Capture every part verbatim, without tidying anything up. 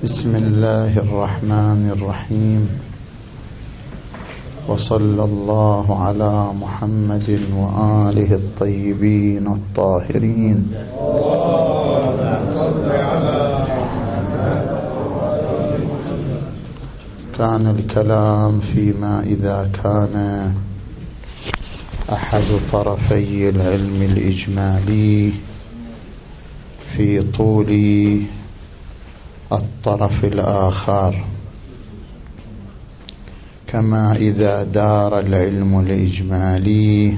بسم الله الرحمن الرحيم، وصلى الله على محمد وآله الطيبين الطاهرين. كان الكلام فيما إذا كان أحد طرفي العلم الإجمالي في طول الطرف الآخر، كما إذا دار العلم الإجمالي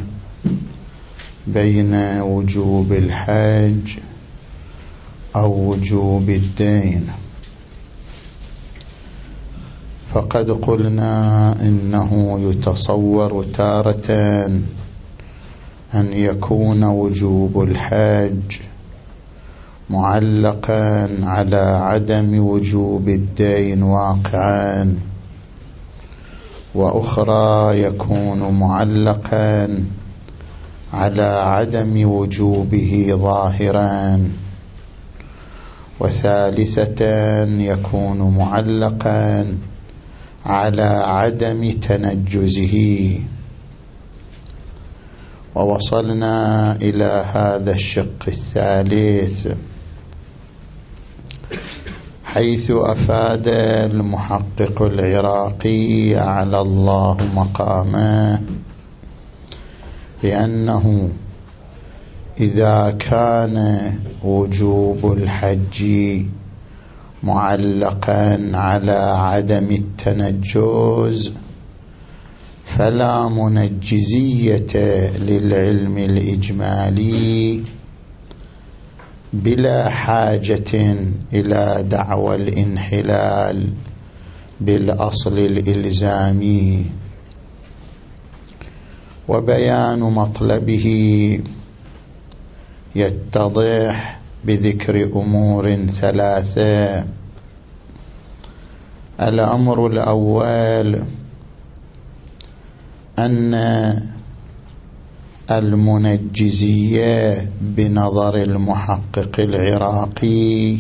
بين وجوب الحج أو وجوب الدين. فقد قلنا إنه يتصور تارة أن يكون وجوب الحج معلقا على عدم وجوب الدين واقعا، وأخرى يكون معلقا على عدم وجوبه ظاهرا، وثالثة يكون معلقا على عدم تنجزه. ووصلنا إلى هذا الشق الثالث، حيث أفاد المحقق العراقي على الله مقامه بأنه إذا كان وجوب الحج معلقا على عدم التنجز فلا منجزية للعلم الإجمالي، بلا حاجة إلى دعوى الانحلال بالأصل الإلزامي. وبيان مطلبه يتضح بذكر أمور ثلاثة. الأمر الأول أن المنجزية بنظر المحقق العراقي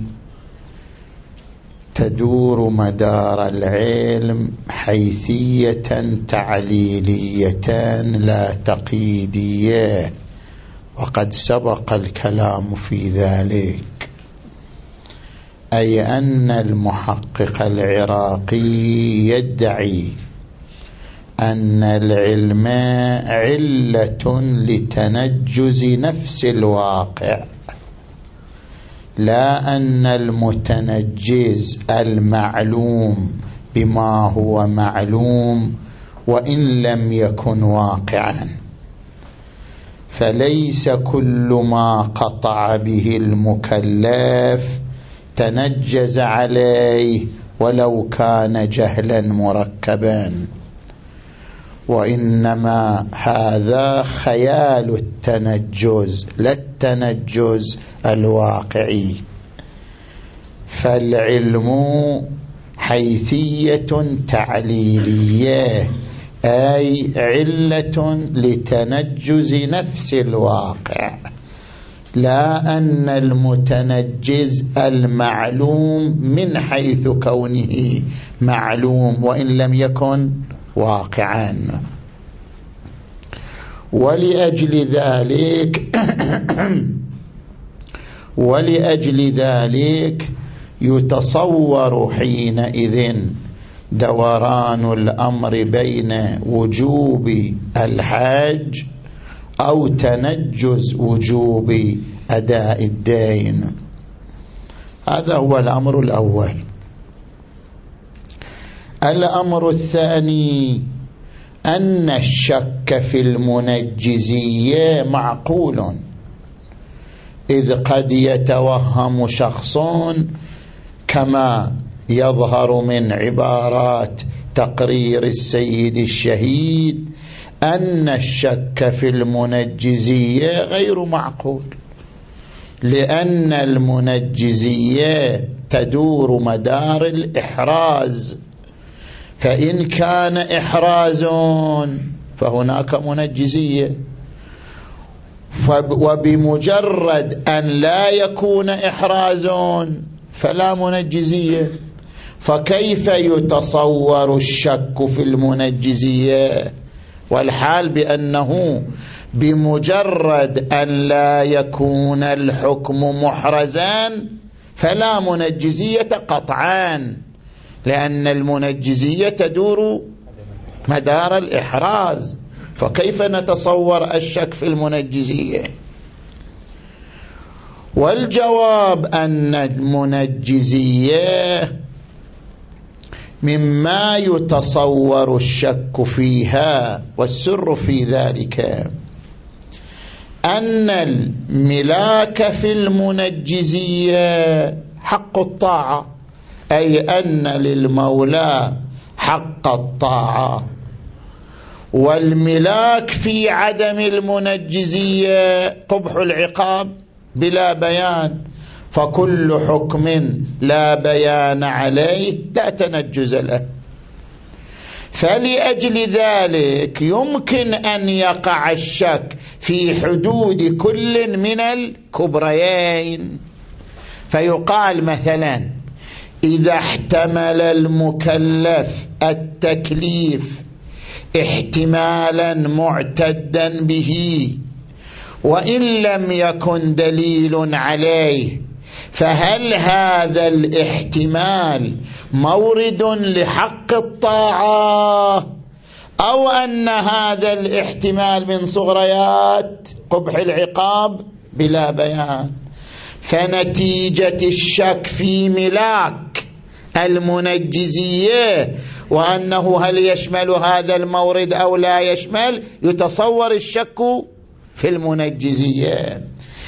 تدور مدار العلم حيثية تعليلية لا تقييدية، وقد سبق الكلام في ذلك، أي أن المحقق العراقي يدعي أن العلم علة لتنجز نفس الواقع، لا أن المتنجز المعلوم بما هو معلوم وإن لم يكن واقعا. فليس كل ما قطع به المكلف تنجز عليه ولو كان جهلا مركبا، وإنما هذا خيال التنجز لا التنجز الواقعي. فالعلم حيثية تعليلية، أي علة لتنجز نفس الواقع، لا أن المتنجز المعلوم من حيث كونه معلوم وإن لم يكن واقعا. ولأجل ذلك ولأجل ذلك يتصور حينئذ دوران الأمر بين وجوب الحج أو تنجز وجوب أداء الدين. هذا هو الأمر الأول. الأمر الثاني أن الشك في المنجزية معقول، إذ قد يتوهم شخص كما يظهر من عبارات تقرير السيد الشهيد أن الشك في المنجزية غير معقول، لأن المنجزية تدور مدار الإحراز، فإن كان إحراز فهناك منجزية، وبمجرد أن لا يكون إحراز فلا منجزية. فكيف يتصور الشك في المنجزية والحال بأنه بمجرد أن لا يكون الحكم محرزا فلا منجزية قطعا، لأن المنجزية تدور مدار الإحراز، فكيف نتصور الشك في المنجزية؟ والجواب أن المنجزية مما يتصور الشك فيها، والسر في ذلك أن الملاك في المنجزية حق الطاعة، أي أن للمولى حق الطاعة، والملاك في عدم المنجزية قبح العقاب بلا بيان، فكل حكم لا بيان عليه لا تنجز له. فلأجل ذلك يمكن أن يقع الشك في حدود كل من الكبريين، فيقال مثلا إذا احتمل المكلف التكليف احتمالا معتدا به وإن لم يكن دليل عليه، فهل هذا الاحتمال مورد لحق الطاعة أو أن هذا الاحتمال من صغريات قبح العقاب بلا بيان؟ فنتيجة الشك في ملاك المنجزية وأنه هل يشمل هذا المورد أو لا يشمل، يتصور الشك في المنجزية.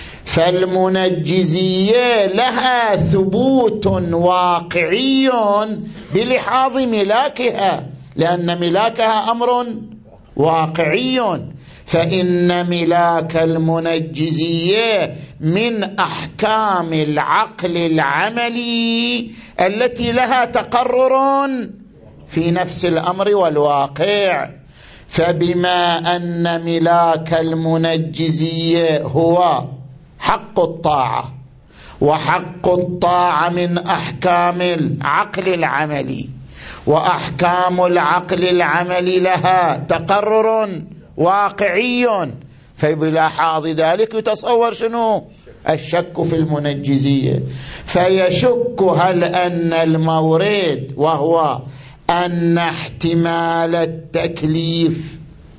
فالمنجزية لها ثبوت واقعي بلحاظ ملاكها، لأن ملاكها أمر واقعي، فإن ملاك المنجزية من أحكام العقل العملي التي لها تقرر في نفس الأمر والواقع. فبما أن ملاك المنجزية هو حق الطاعة، وحق الطاعة من أحكام العقل العملي، وأحكام العقل العملي لها تقرر واقعي، فبلاحظ ذلك يتصور شنو؟ الشك في المنجزية، فيشك هل أن المورد وهو أن احتمال التكليف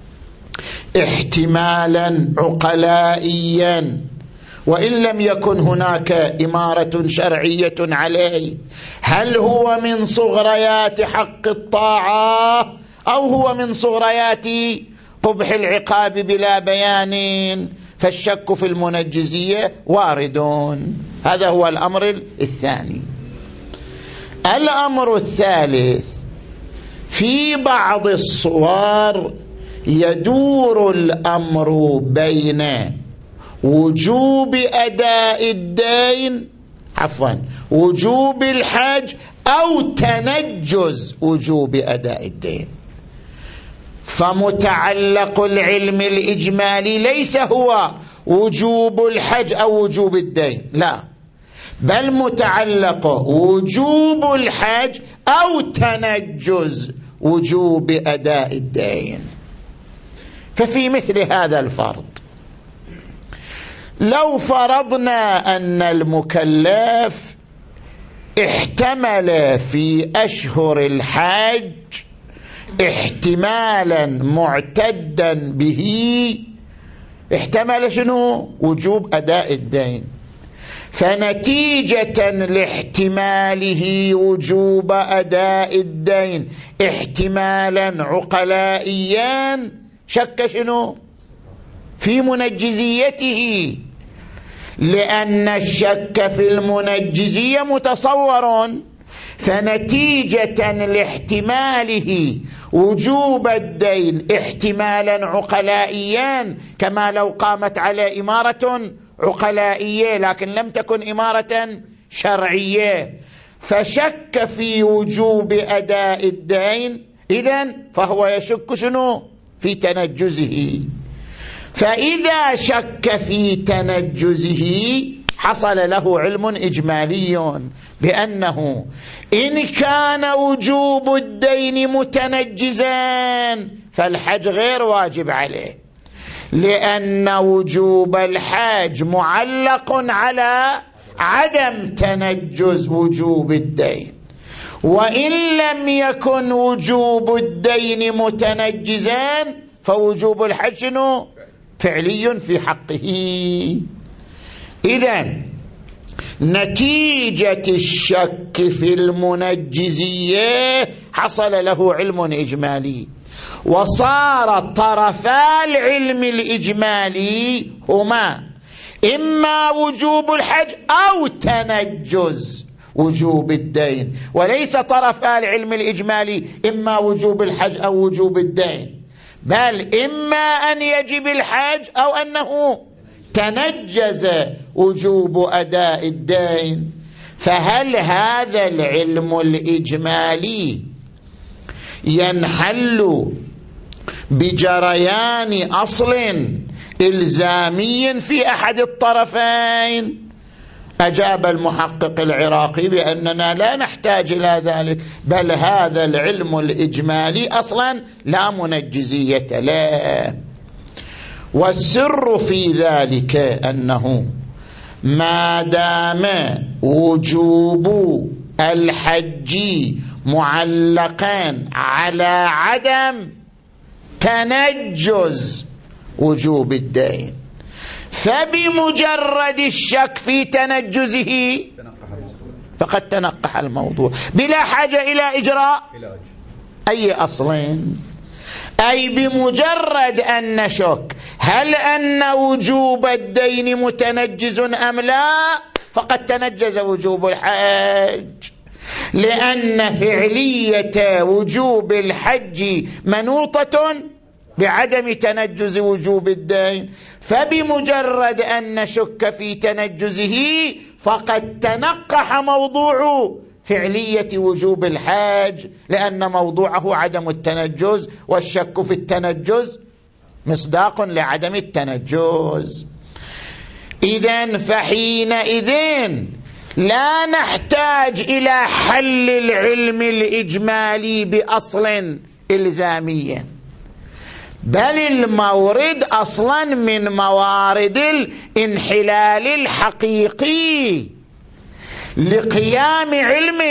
احتمالا عقلائيا وإن لم يكن هناك إمارة شرعية عليه، هل هو من صغريات حق الطاعة أو هو من صغريات قبح العقاب بلا بيان؟ فالشك في المنجزية واردون. هذا هو الأمر الثاني. الأمر الثالث، في بعض الصور يدور الأمر بين وجوب أداء الدين عفوا وجوب الحج أو تنجز وجوب أداء الدين. فمتعلق العلم الإجمالي ليس هو وجوب الحج أو وجوب الدين، لا، بل متعلق وجوب الحج أو تنجز وجوب أداء الدين. ففي مثل هذا الفرض لو فرضنا أن المكلف احتمل في أشهر الحج احتمالا معتدا به، احتمل شنو؟ وجوب أداء الدين، فنتيجة لاحتماله وجوب أداء الدين احتمالا عقلائيا شك شنو؟ في منجزيته، لأن الشك في المنجزية متصور، فنتيجة لاحتماله وجوب الدين احتمالا عقلائيا كما لو قامت على إمارة عقلائية لكن لم تكن إمارة شرعية، فشك في وجوب أداء الدين، إذن فهو يشك شنو؟ في تنجزه. فإذا شك في تنجزه حصل له علم إجمالي بأنه إن كان وجوب الدين متنجزا فالحج غير واجب عليه، لأن وجوب الحج معلق على عدم تنجز وجوب الدين، وإن لم يكن وجوب الدين متنجزا فوجوب الحج فعلي في حقه. إذن نتيجة الشك في المنجزية حصل له علم إجمالي، وصار طرفا العلم الإجمالي هما إما وجوب الحج أو تنجز وجوب الدين، وليس طرفا العلم الإجمالي إما وجوب الحج أو وجوب الدين، بل إما أن يجب الحج أو أنه تنجز وجوب أداء الدين. فهل هذا العلم الإجمالي ينحل بجريان أصل إلزامي في أحد الطرفين؟ أجاب المحقق العراقي بأننا لا نحتاج إلى ذلك، بل هذا العلم الإجمالي أصلا لا منجزية له. والسر في ذلك أنه ما دام وجوب الحج معلقا على عدم تنجز وجوب الدين، فبمجرد الشك في تنجزه فقد تنقح الموضوع بلا حاجة إلى إجراء أي أصلين. أي بمجرد أن نشك هل أن وجوب الدين متنجز أم لا فقد تنجز وجوب الحج، لأن فعلية وجوب الحج منوطة بعدم تنجز وجوب الدين، فبمجرد أن نشك في تنجزه فقد تنقح موضوع فعلية وجوب الحج، لأن موضوعه عدم التنجز، والشك في التنجز مصداق لعدم التنجز. إذن فحينئذ لا نحتاج إلى حل العلم الإجمالي بأصل إلزامي، بل المورد أصلا من موارد الانحلال الحقيقي لقيام علم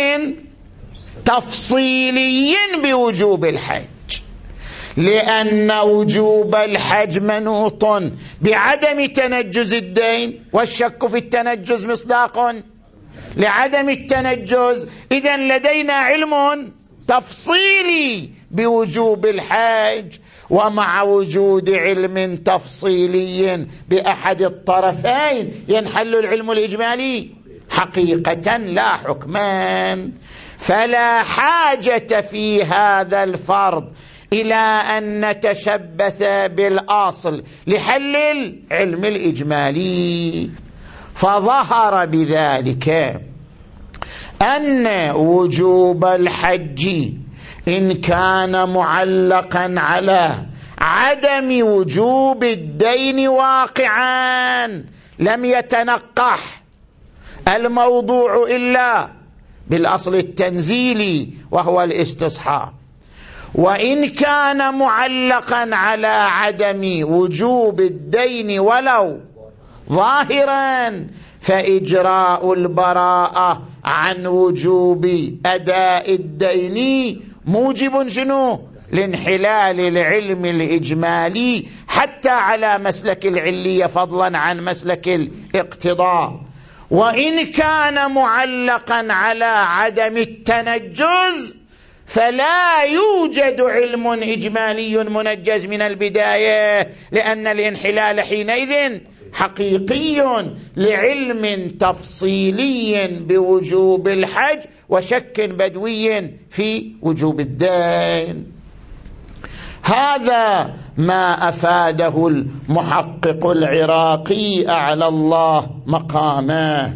تفصيلي بوجوب الحج، لأن وجوب الحج منوط بعدم تنجز الدين، والشك في التنجز مصداق لعدم التنجز. إذن لدينا علم تفصيلي بوجوب الحج، ومع وجود علم تفصيلي بأحد الطرفين ينحل العلم الإجمالي حقيقة لا حكما. فلا حاجة في هذا الفرض إلى أن نتشبث بالأصل لحل العلم الإجمالي. فظهر بذلك أن وجوب الحج إن كان معلقا على عدم وجوب الدين واقعا لم يتنقح الموضوع إلا بالأصل التنزيلي وهو الاستصحاب، وإن كان معلقا على عدم وجوب الدين ولو ظاهرا فإجراء البراءة عن وجوب أداء الدين موجب شنو؟ لانحلال العلم الإجمالي حتى على مسلك العلية فضلا عن مسلك الاقتضاء. وإن كان معلقا على عدم التنجز فلا يوجد علم إجمالي منجز من البداية، لأن الانحلال حينئذ حقيقي لعلم تفصيلي بوجوب الحج وشك بدوي في وجوب الدين. هذا ما أفاده المحقق العراقي أعلى الله مقامه.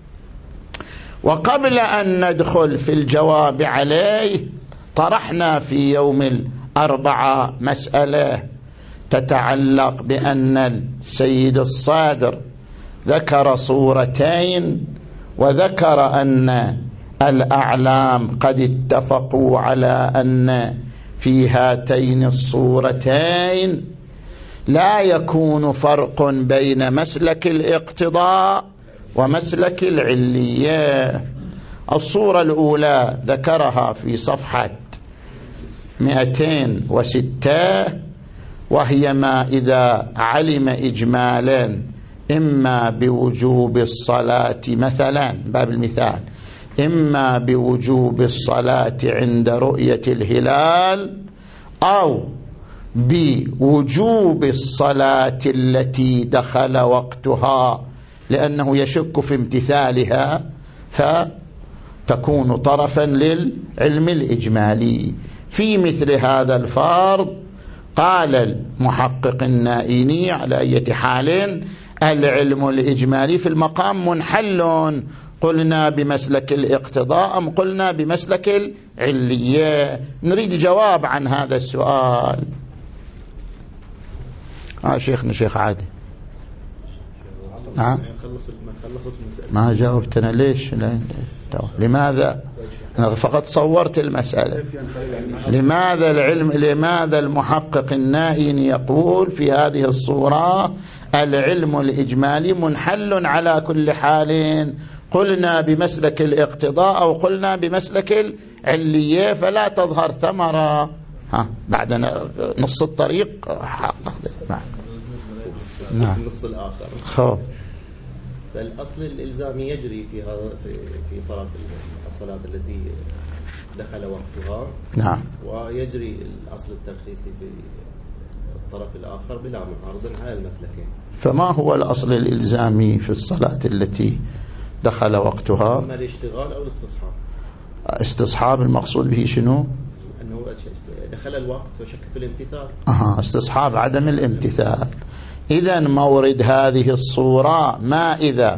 وقبل أن ندخل في الجواب عليه طرحنا في يوم الأربعاء مسألة تتعلق بأن السيد الصادر ذكر صورتين وذكر أن الأعلام قد اتفقوا على أن في هاتين الصورتين لا يكون فرق بين مسلك الاقتضاء ومسلك العلية. الصورة الأولى ذكرها في صفحة مئتين وستة، وهي ما إذا علم إجمالا إما بوجوب الصلاة مثلا، باب المثال، إما بوجوب الصلاة عند رؤية الهلال أو بوجوب الصلاة التي دخل وقتها لأنه يشك في امتثالها، فتكون طرفا للعلم الإجمالي. في مثل هذا الفرض قال المحقق النائيني على أي حال العلم الإجمالي في المقام منحل، قلنا بمسلك الاقتضاء أم قلنا بمسلك العلية؟ نريد جواب عن هذا السؤال. ها شيخنا شيخ عادي. ها ما جاوبتنا ليش؟ لماذا؟ أنا فقط صورت المسألة. لماذا العلم لماذا المحقق النائي يقول في هذه الصورة العلم الإجمالي منحل على كل حال؟ قلنا بمسلك الاقتضاء أو قلنا بمسلك العلية، فلا تظهر ثمرة. ها بعد نص الطريق حقق. نعم النص الآخر. خب فالأصل الإلزامي يجري في هذا في في طرف الصلاة التي دخل وقتها. نعم. ويجري الأصل الترخيصي في الطرف الآخر بلا معارض على المسلكين. فما هو الأصل الإلزامي في الصلاة التي دخل وقتها؟ إما الاشتغال أو الاستصحاب. استصحاب المقصود به شنو؟ أنه دخل الوقت وشك في الامتثال. أها استصحاب عدم الامتثال. إذن مورد هذه الصورة ما إذا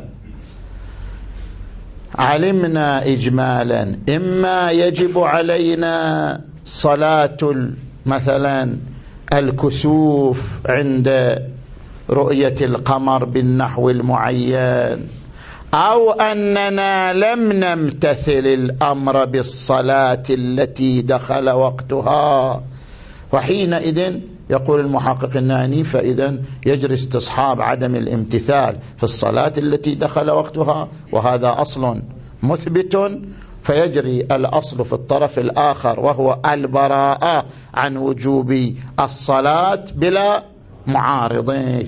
علمنا إجمالا إما يجب علينا صلاة مثلا الكسوف عند رؤية القمر بالنحو المعين، أو أننا لم نمتثل الأمر بالصلاة التي دخل وقتها، وحينئذ يقول المحقق الناني فإذا يجري استصحاب عدم الامتثال في الصلاة التي دخل وقتها، وهذا أصل مثبت، فيجري الأصل في الطرف الآخر وهو البراءة عن وجوب الصلاة بلا معارضين.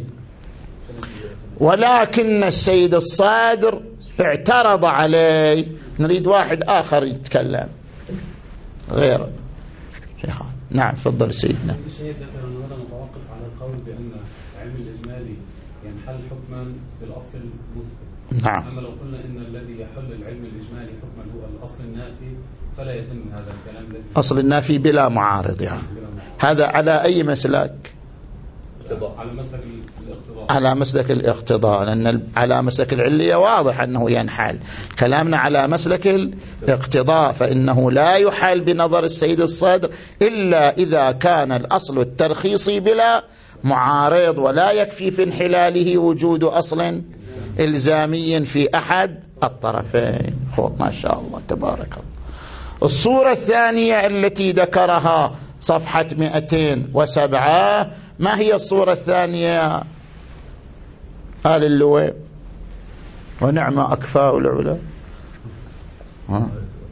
ولكن السيد الصادر اعترض عليه. نريد واحد آخر يتكلم غير شيخ. نعم تفضل سيدنا. الشيخ ذكر أنه هذا متوقف على القول بأن علم الإجمالي ينحل حكما بالأصل المثبت. نعم. أما لو قلنا إن الذي يحل العلم الإجمالي حكما هو الأصل النافي فلا يتم هذا الكلام. أصل النافي بلا معارض يعني. هذا على أي مسلك؟ على مسلك الاقتضاء. على مسلك الاقتضاء، لأن على مسلك العلية واضح أنه ينحل. كلامنا على مسلك الاقتضاء فإنه لا يحل بنظر السيد الصدر إلا إذا كان الأصل الترخيصي بلا معارض، ولا يكفي في انحلاله وجود أصل إلزامي في أحد الطرفين. ما شاء الله تبارك الله. الصورة الثانية التي ذكرها صفحة مئتين وسبعة، ما هي الصورة الثانية؟ آل اللواء ونعم أكفاء العلا. ها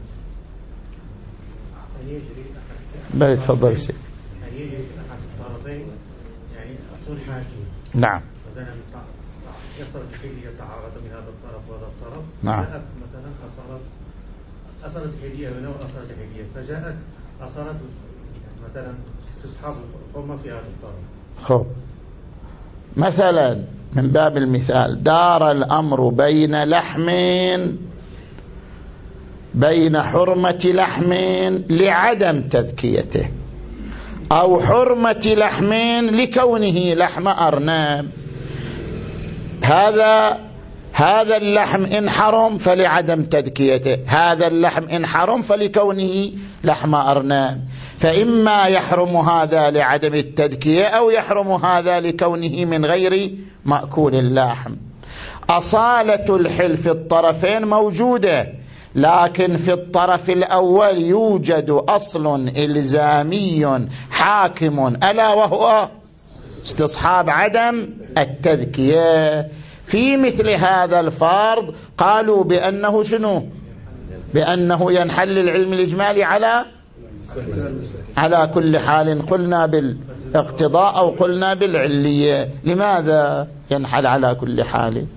بل تفضل سيد. يعني أصول حاكم. نعم. يصل الحيلية تعارض من هذا الطرف وهذا الطرف. نعم. جاءت مثلا أصلت أصلت الحيلية هنا وأصلت الحيلية، فجاءت أصلت مثلا استصحاب القمة في هذا الطرف. خب مثلا من باب المثال دار الأمر بين لحم بين حرمة لحم لعدم تذكيته أو حرمة لحم لكونه لحم أرنب. هذا هذا اللحم إن حرم فلعدم تذكيته، هذا اللحم إن حرم فلكونه لحم أرنب. فإما يحرم هذا لعدم التذكية أو يحرم هذا لكونه من غير مأكول اللحم. أصالة الحل في الطرفين موجودة، لكن في الطرف الأول يوجد أصل إلزامي حاكم ألا وهو استصحاب عدم التذكية. في مثل هذا الفرض قالوا بأنه شنو؟ بأنه ينحل العلم الإجمالي على على كل حال، قلنا بالاقتضاء أو قلنا بالعلية. لماذا ينحل على كل حال؟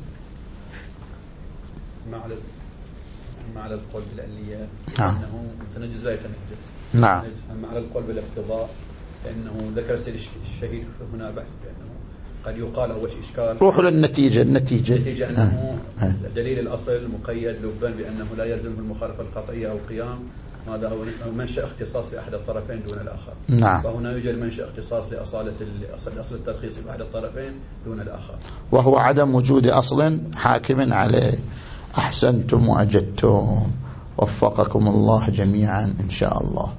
مع القول بالعلية نعم. أنه متنجز لا يتنجز. نعم. مع القول بالاقتضاء لأنه ذكر السيد الشهيد هنا بحث بأنه قد يقال أول شيء إشكال. روحوا للنتيجة. النتيجة النتيجة أنه آه. دليل الأصل مقيد لبا بأنه لا يلزمه المخالفة القطعية أو القيام، هذا هو منشأ اختصاص لأحد الطرفين دون الآخر. نعم. فهنا يوجد منشأ اختصاص لأصالة الأصل الترخيص بأحد الطرفين دون الآخر، وهو عدم وجود أصل حاكم عليه. أحسنتم وأجدتم، وفقكم الله جميعا إن شاء الله.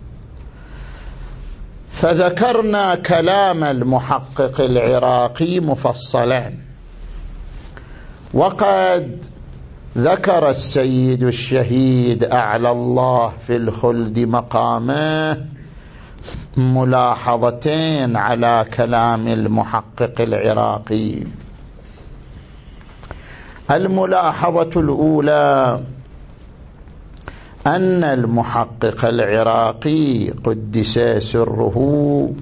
فذكرنا كلام المحقق العراقي مفصلا، وقد ذكر السيد الشهيد أعلى الله في الخلد مقامه ملاحظتين على كلام المحقق العراقي. الملاحظة الأولى أن المحقق العراقي قدس سره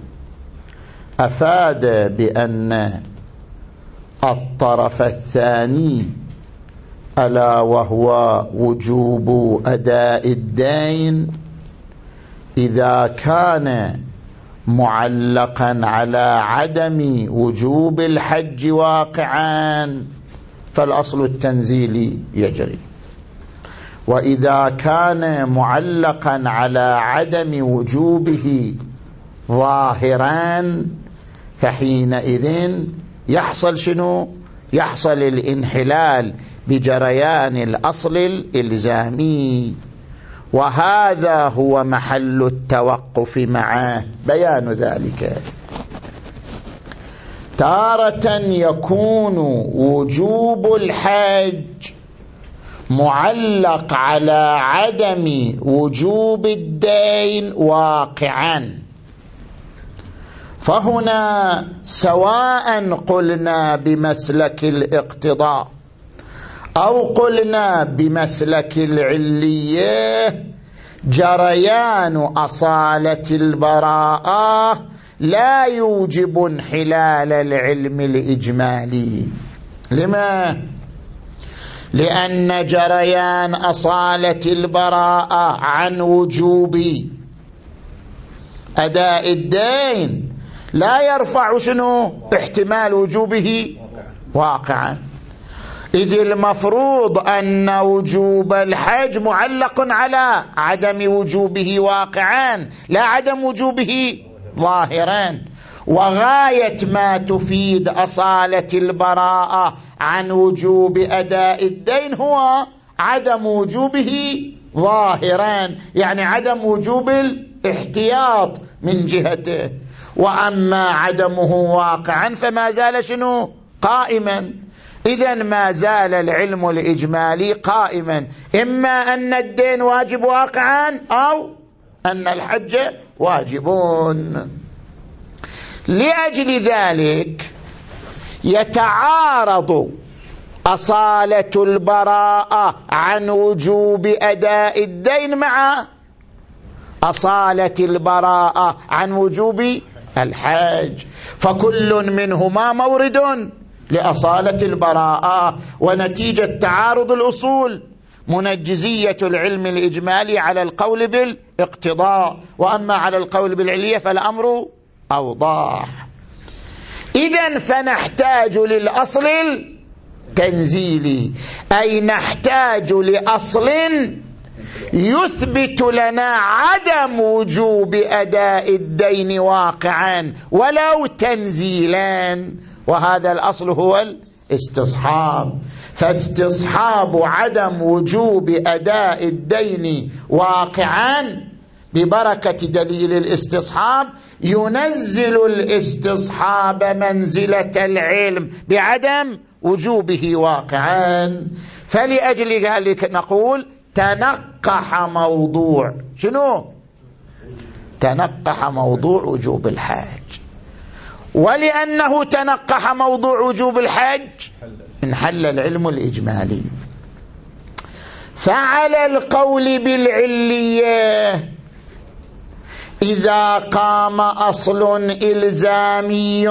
أفاد بأن الطرف الثاني ألا وهو وجوب أداء الدين إذا كان معلقا على عدم وجوب الحج واقعا فالأصل التنزيلي يجري، وإذا كان معلقا على عدم وجوبه ظاهرا فحينئذ يحصل شنو؟ يحصل الانحلال بجريان الأصل الإلزامي، وهذا هو محل التوقف معه. بيان ذلك: تارة يكون وجوب الحج معلق على عدم وجوب الدين واقعا، فهنا سواء قلنا بمسلك الاقتضاء أو قلنا بمسلك العلية جريان أصالة البراءة لا يوجب انحلال العلم الإجمالي. لما؟ لأن جريان أصالة البراءة عن وجوب أداء الدين لا يرفع شنو؟ احتمال وجوبه واقعا، إذ المفروض أن وجوب الحج معلق على عدم وجوبه واقعا لا عدم وجوبه ظاهرا، وغاية ما تفيد أصالة البراءة عن وجوب أداء الدين هو عدم وجوبه ظاهرا، يعني عدم وجوب الاحتياط من جهته، وأما عدمه واقعا فما زال شنو؟ قائما. إذن ما زال العلم الإجمالي قائما، إما أن الدين واجب واقعا أو أن الحج واجبون. لأجل ذلك يتعارض أصالة البراءة عن وجوب أداء الدين مع أصالة البراءة عن وجوب الحج، فكل منهما مورد لأصالة البراءة، ونتيجة تعارض الأصول منجزية العلم الإجمالي على القول بالاقتضاء، وأما على القول بالعلية فالأمر أوضح. إذن فنحتاج للأصل التنزيلي، أي نحتاج لأصل يثبت لنا عدم وجوب أداء الدين واقعا ولو تنزيلا، وهذا الأصل هو الاستصحاب. فاستصحاب عدم وجوب أداء الدين واقعا ببركة دليل الاستصحاب ينزل الاستصحاب منزلة العلم بعدم وجوبه واقعا. فلأجل ذلك نقول تنقح موضوع شنو؟ تنقح موضوع وجوب الحج. ولأنه تنقح موضوع وجوب الحج انحل العلم الإجمالي. فعلى القول بالعلية إذا قام أصل إلزامي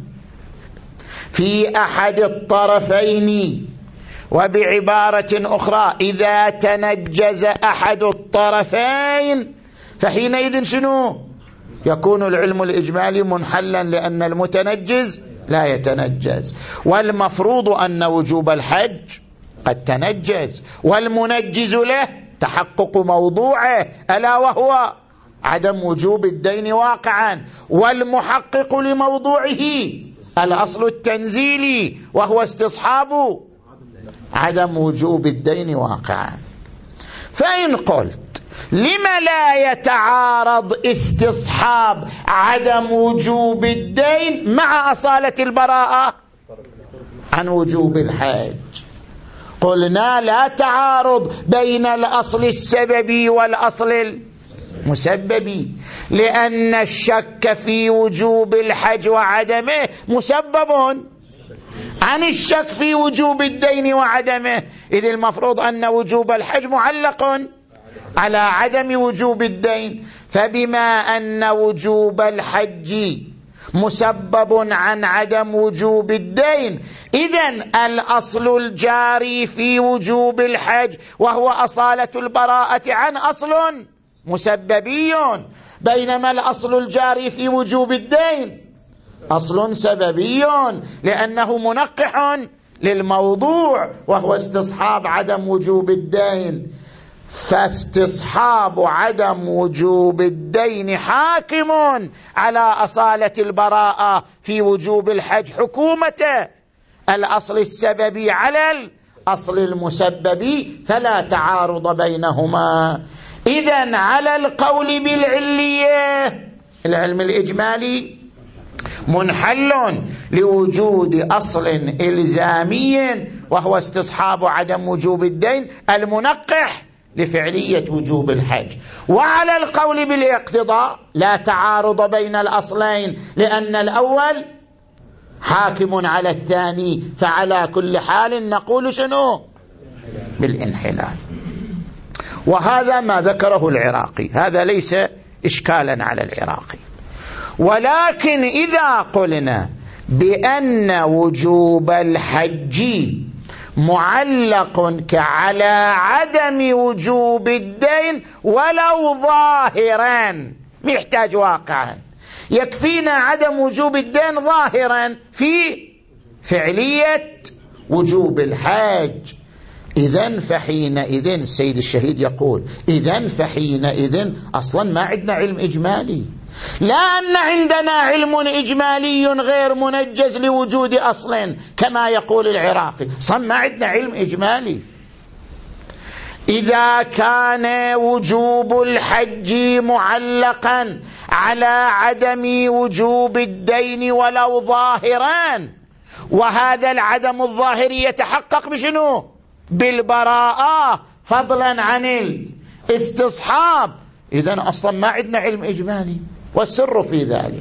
في أحد الطرفين، وبعبارة أخرى إذا تنجز أحد الطرفين، فحينئذ شنو؟ يكون العلم الإجمالي منحلا لأن المتنجز لا يتنجز. والمفروض أن وجوب الحج قد تنجز، والمنجز له تحقق موضوعه ألا وهو عدم وجوب الدين واقعا، والمحقق لموضوعه الأصل التنزيلي وهو استصحاب عدم وجوب الدين واقعا. فإن قلت لما لا يتعارض استصحاب عدم وجوب الدين مع أصالة البراءة عن وجوب الحج؟ قلنا لا تعارض بين الأصل السببي والأصل المسببي، لأن الشك في وجوب الحج وعدمه مسبب عن الشك في وجوب الدين وعدمه، إذ المفروض أن وجوب الحج معلق على عدم وجوب الدين. فبما أن وجوب الحج مسبب عن عدم وجوب الدين، إذن الأصل الجاري في وجوب الحج وهو أصالة البراءة عن أصل مسببي، بينما الأصل الجاري في وجوب الدين أصل سببي لأنه منقح للموضوع وهو استصحاب عدم وجوب الدين. فاستصحاب عدم وجوب الدين حاكم على أصالة البراءة في وجوب الحج حكومة الأصل السببي على الأصل المسببي، فلا تعارض بينهما. إذن على القول بالعلية العلم الإجمالي منحل لوجود أصل إلزامي وهو استصحاب عدم وجوب الدين المنقح لفعلية وجوب الحج. وعلى القول بالاقتضاء لا تعارض بين الأصلين، لأن الأول حاكم على الثاني، فعلى كل حال نقول شنو؟ بالانحلال. وهذا ما ذكره العراقي، هذا ليس إشكالا على العراقي. ولكن إذا قلنا بأن وجوب الحج معلق على عدم وجوب الدين ولو ظاهرا، يحتاج واقعا، يكفينا عدم وجوب الدين ظاهرا في فعلية وجوب الحج، إذن فحينئذ السيد الشهيد يقول إذن فحينئذ أصلا ما عندنا علم إجمالي، لا أن عندنا علم إجمالي غير منجز لوجود أصل كما يقول العراقي، أصلا ما عندنا علم إجمالي. إذا كان وجوب الحج معلقا على عدم وجوب الدين ولو ظاهران، وهذا العدم الظاهري يتحقق بشنو؟ بالبراءة فضلا عن الاستصحاب، إذن أصلا ما عندنا علم إجمالي. والسر في ذلك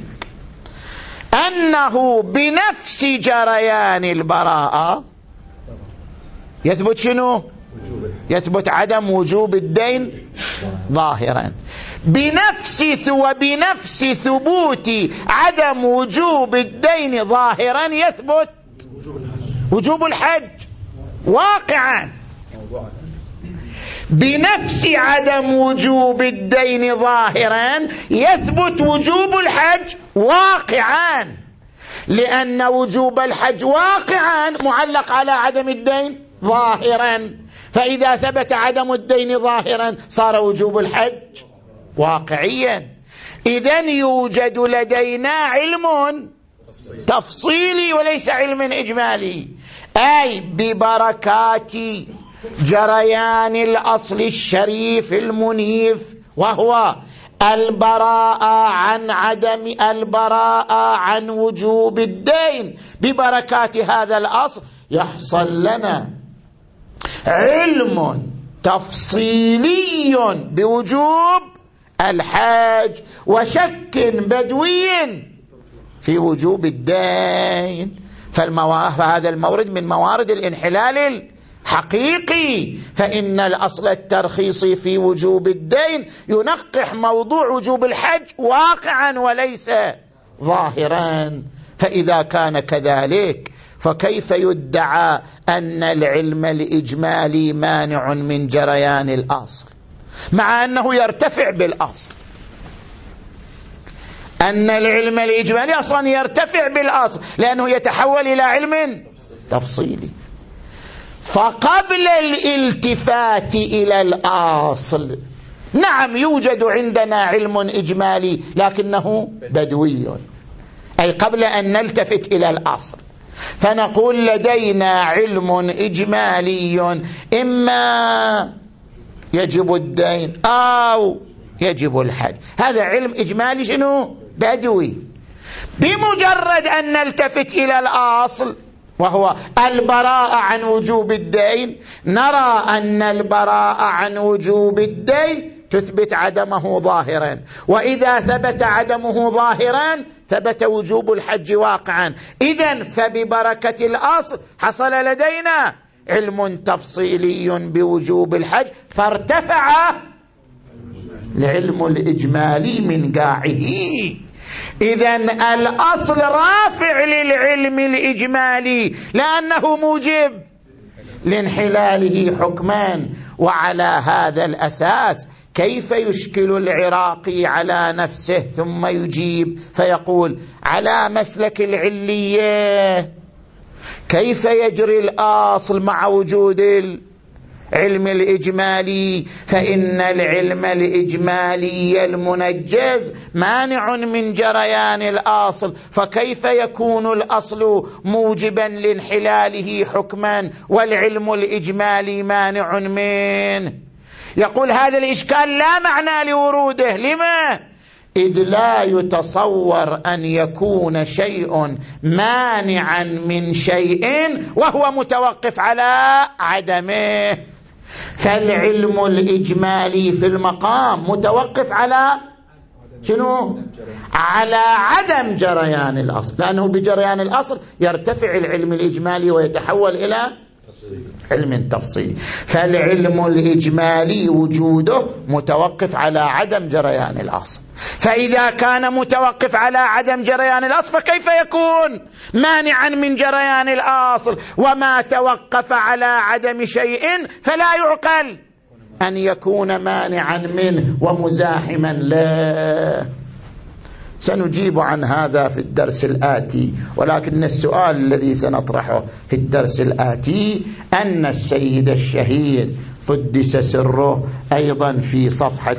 أنه بنفس جريان البراءة يثبت شنو؟ يثبت عدم وجوب الدين ظاهرا، بنفس وبنفس ثبوت عدم وجوب الدين ظاهرا يثبت وجوب الحج واقعا، بنفس عدم وجوب الدين ظاهرا يثبت وجوب الحج واقعا، لأن وجوب الحج واقعا معلق على عدم الدين ظاهرا، فإذا ثبت عدم الدين ظاهرا صار وجوب الحج واقعيا. إذن يوجد لدينا علم تفصيلي وليس علم إجمالي، أي ببركات جريان الأصل الشريف المنيف وهو البراءة عن عدم البراءة عن وجوب الدين، ببركات هذا الأصل يحصل لنا علم تفصيلي بوجوب الحج وشك بدوي في وجوب الدين، فهذا المورد من موارد الانحلال الحقيقي، فإن الأصل الترخيصي في وجوب الدين ينقح موضوع وجوب الحج واقعا وليس ظاهرا. فإذا كان كذلك فكيف يدعى أن العلم الإجمالي مانع من جريان الأصل، مع أنه يرتفع بالأصل؟ أن العلم الإجمالي أصلا يرتفع بالأصل لأنه يتحول إلى علم تفصيلي. فقبل الالتفات إلى الأصل نعم يوجد عندنا علم إجمالي لكنه بدوي، أي قبل أن نلتفت إلى الأصل، فنقول لدينا علم إجمالي إما يجب الدين أو يجب الحج. هذا علم إجمالي شنو؟ بدوي. بمجرد أن نلتفت إلى الأصل وهو البراءة عن وجوب الدين نرى أن البراءة عن وجوب الدين تثبت عدمه ظاهرا، وإذا ثبت عدمه ظاهرا ثبت وجوب الحج واقعا. إذن فببركة الأصل حصل لدينا علم تفصيلي بوجوب الحج، فارتفع العلم الإجمالي من قاعه. إذن الأصل رافع للعلم الإجمالي لأنه موجب لانحلاله حكمان. وعلى هذا الأساس كيف يشكل العراقي على نفسه ثم يجيب فيقول على مسلك العلية كيف يجري الأصل مع وجود العلم الإجمالي؟ فإن العلم الإجمالي المنجز مانع من جريان الأصل، فكيف يكون الأصل موجبا لانحلاله حكما والعلم الإجمالي مانع منه؟ يقول هذا الإشكال لا معنى لوروده. لما؟ إذ لا يتصور أن يكون شيء مانعا من شيء وهو متوقف على عدمه. فالعلم الإجمالي في المقام متوقف على شنو؟ على عدم جريان الأصل، لأنه بجريان الأصل يرتفع العلم الإجمالي ويتحول إلى علم تفصيلي. فالعلم الإجمالي وجوده متوقف على عدم جريان الأصل، فإذا كان متوقف على عدم جريان الأصل فكيف يكون مانعا من جريان الأصل؟ وما توقف على عدم شيء فلا يعقل أن يكون مانعا منه ومزاحما له. سنجيب عن هذا في الدرس الآتي، ولكن السؤال الذي سنطرحه في الدرس الآتي أن السيد الشهيد قدس سره أيضا في صفحة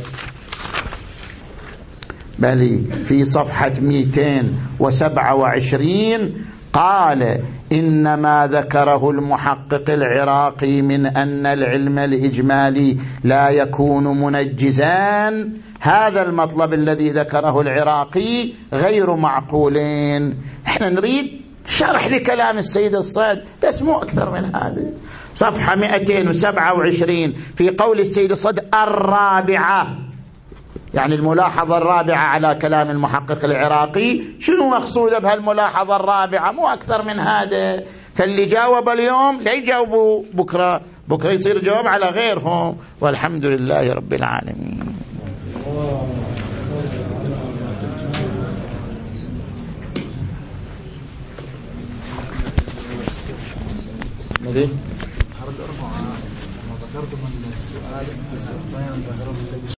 بل في صفحة مئتين وسبعة وعشرين قال إنما ذكره المحقق العراقي من أن العلم الإجمالي لا يكون منجزان، هذا المطلب الذي ذكره العراقي غير معقولين. احنا نريد شرح لكلام السيد الصاد بس مو أكثر من هذا. صفحة مئتين وسبعة وعشرين في قول السيد الصاد الرابعة، يعني الملاحظة الرابعة على كلام المحقق العراقي. شنو مقصود بهالملاحظة الرابعة؟ مو أكثر من هذا. فاللي جاوب اليوم لا يجاوبوا بكرة، بكرة يصير جواب على غيرهم. والحمد لله رب العالمين. ماذا؟ ذكرتم السؤال في بيان